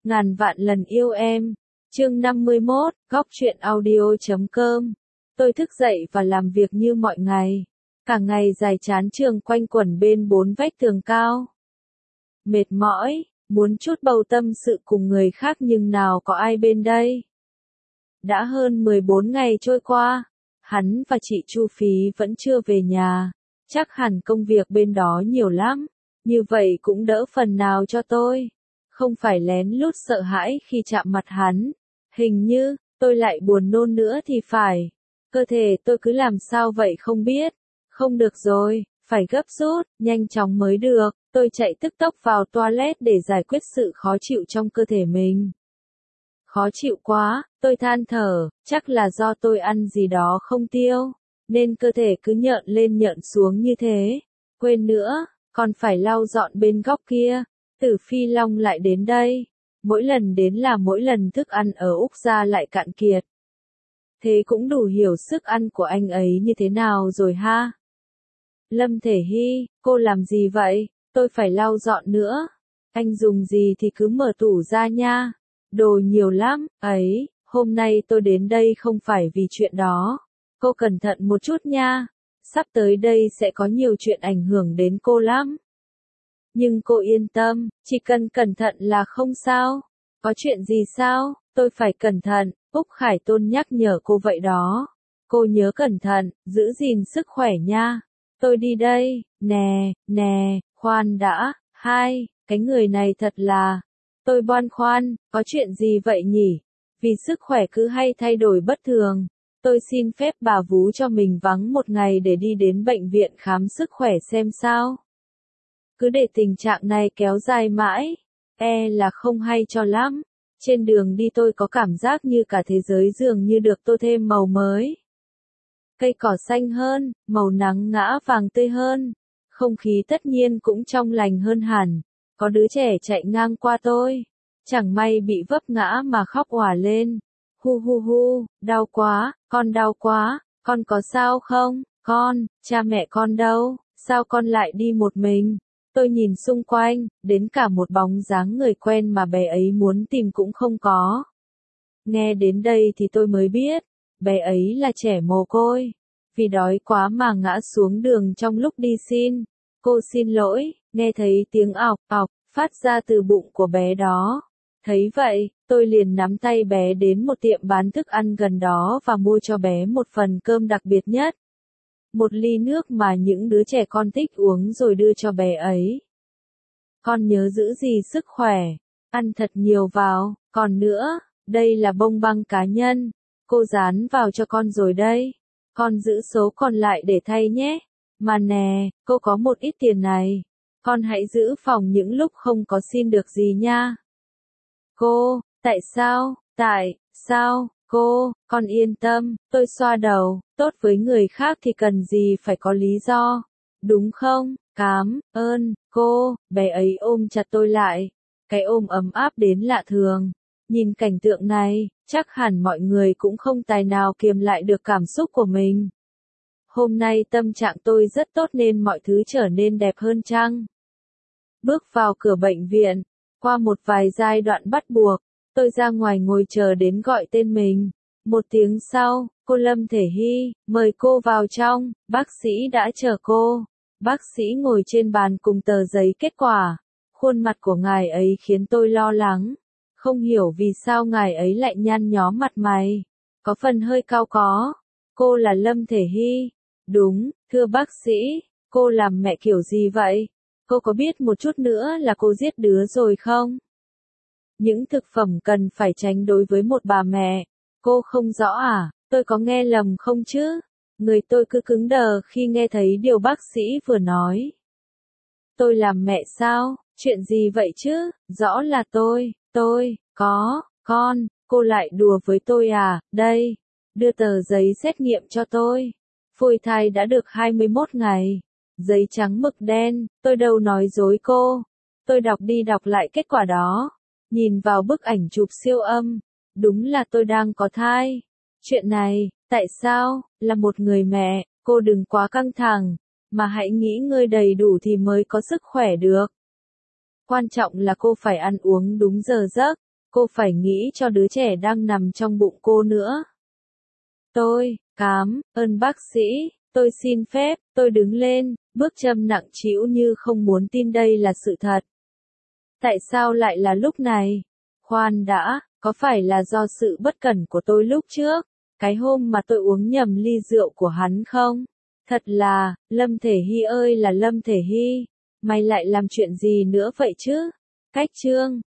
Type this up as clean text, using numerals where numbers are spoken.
Ngàn vạn lần yêu em. Chương 51, góc truyện audio.com. Tôi thức dậy và làm việc như mọi ngày. Cả ngày dài chán trường quanh quẩn bên bốn vách tường cao. Mệt mỏi, muốn chút bầu tâm sự cùng người khác nhưng nào có ai bên đây. Đã hơn 14 ngày trôi qua, hắn và chị Chu Phí vẫn chưa về nhà. Chắc hẳn công việc bên đó nhiều lắm, như vậy cũng đỡ phần nào cho tôi. Không phải lén lút sợ hãi khi chạm mặt hắn. Hình như, tôi lại buồn nôn nữa thì phải. Cơ thể tôi cứ làm sao vậy không biết. Không được rồi, phải gấp rút, nhanh chóng mới được. Tôi chạy tức tốc vào toilet để giải quyết sự khó chịu trong cơ thể mình. Khó chịu quá, tôi than thở, chắc là do tôi ăn gì đó không tiêu, nên cơ thể cứ nhợn lên nhợn xuống như thế. Quên nữa, còn phải lau dọn bên góc kia. Tử Phi Long lại đến đây. Mỗi lần đến là mỗi lần thức ăn ở Úc Gia lại cạn kiệt. Thế cũng đủ hiểu sức ăn của anh ấy như thế nào rồi ha. Lâm Thể Hy, cô làm gì vậy? Tôi phải lau dọn nữa. Anh dùng gì thì cứ mở tủ ra nha. Đồ nhiều lắm, ấy, hôm nay tôi đến đây không phải vì chuyện đó. Cô cẩn thận một chút nha. Sắp tới đây sẽ có nhiều chuyện ảnh hưởng đến cô lắm. Nhưng cô yên tâm, chỉ cần cẩn thận là không sao. Có chuyện gì sao? Tôi phải cẩn thận, Úc Khải Tôn nhắc nhở cô vậy đó. Cô nhớ cẩn thận, giữ gìn sức khỏe nha. Tôi đi đây, nè, khoan đã, cái người này thật là... Tôi băn khoăn, có chuyện gì vậy nhỉ? Vì sức khỏe cứ hay thay đổi bất thường. Tôi xin phép bà vú cho mình vắng một ngày để đi đến bệnh viện khám sức khỏe xem sao. Cứ để tình trạng này kéo dài mãi, là không hay cho lắm. Trên đường đi tôi có cảm giác như cả thế giới dường như được tô thêm màu mới. Cây cỏ xanh hơn, màu nắng ngã vàng tươi hơn. Không khí tất nhiên cũng trong lành hơn hẳn. Có đứa trẻ chạy ngang qua tôi. Chẳng may bị vấp ngã mà khóc òa lên. Hu, đau quá, con đau quá, con có sao không? Con, cha mẹ con đâu? Sao con lại đi một mình? Tôi nhìn xung quanh, đến cả một bóng dáng người quen mà bé ấy muốn tìm cũng không có. Nghe đến đây thì tôi mới biết, bé ấy là trẻ mồ côi. Vì đói quá mà ngã xuống đường trong lúc đi xin. Cô xin lỗi, nghe thấy tiếng ọc, phát ra từ bụng của bé đó. Thấy vậy, tôi liền nắm tay bé đến một tiệm bán thức ăn gần đó và mua cho bé một phần cơm đặc biệt nhất. Một ly nước mà những đứa trẻ con thích uống rồi đưa cho bé ấy. Con nhớ giữ gìn sức khỏe, ăn thật nhiều vào, còn nữa, đây là bông băng cá nhân, cô dán vào cho con rồi đây. Con giữ số còn lại để thay nhé. Mà nè, cô có một ít tiền này. Con hãy giữ phòng những lúc không có xin được gì nha. Cô, tại sao, con yên tâm, tôi xoa đầu, tốt với người khác thì cần gì phải có lý do, đúng không? Cảm ơn, cô, bé ấy ôm chặt tôi lại, cái ôm ấm áp đến lạ thường. Nhìn cảnh tượng này, chắc hẳn mọi người cũng không tài nào kiềm lại được cảm xúc của mình. Hôm nay tâm trạng tôi rất tốt nên mọi thứ trở nên đẹp hơn chăng? Bước vào cửa bệnh viện, qua một vài giai đoạn bắt buộc, tôi ra ngoài ngồi chờ đến gọi tên mình. Một tiếng sau, cô Lâm Thể Hy, mời cô vào trong, bác sĩ đã chờ cô. Bác sĩ ngồi trên bàn cùng tờ giấy kết quả. Khuôn mặt của ngài ấy khiến tôi lo lắng. Không hiểu vì sao ngài ấy lại nhăn nhó mặt mày. Có phần hơi cao có. Cô là Lâm Thể Hy. Đúng, thưa bác sĩ, cô làm mẹ kiểu gì vậy? Cô có biết một chút nữa là cô giết đứa rồi không? Những thực phẩm cần phải tránh đối với một bà mẹ. Cô không rõ à? Tôi có nghe lầm không chứ? Người tôi cứ cứng đờ khi nghe thấy điều bác sĩ vừa nói. Tôi làm mẹ sao? Chuyện gì vậy chứ? Rõ là tôi, con, cô lại đùa với tôi à? Đây, đưa tờ giấy xét nghiệm cho tôi. Phôi thai đã được 21 ngày. Giấy trắng mực đen, tôi đâu nói dối cô. Tôi đọc đi đọc lại kết quả đó. Nhìn vào bức ảnh chụp siêu âm. Đúng là tôi đang có thai. Chuyện này, tại sao, là một người mẹ, cô đừng quá căng thẳng, mà hãy nghĩ ngơi đầy đủ thì mới có sức khỏe được. Quan trọng là cô phải ăn uống đúng giờ giấc, cô phải nghĩ cho đứa trẻ đang nằm trong bụng cô nữa. Cảm ơn bác sĩ, tôi xin phép, tôi đứng lên, bước châm nặng trĩu như không muốn tin đây là sự thật. Tại sao lại là lúc này? Khoan đã, có phải là do sự bất cẩn của tôi lúc trước, cái hôm mà tôi uống nhầm ly rượu của hắn không? Thật là, Lâm Thể Hy ơi là Lâm Thể Hy, mày lại làm chuyện gì nữa vậy chứ? Cách chương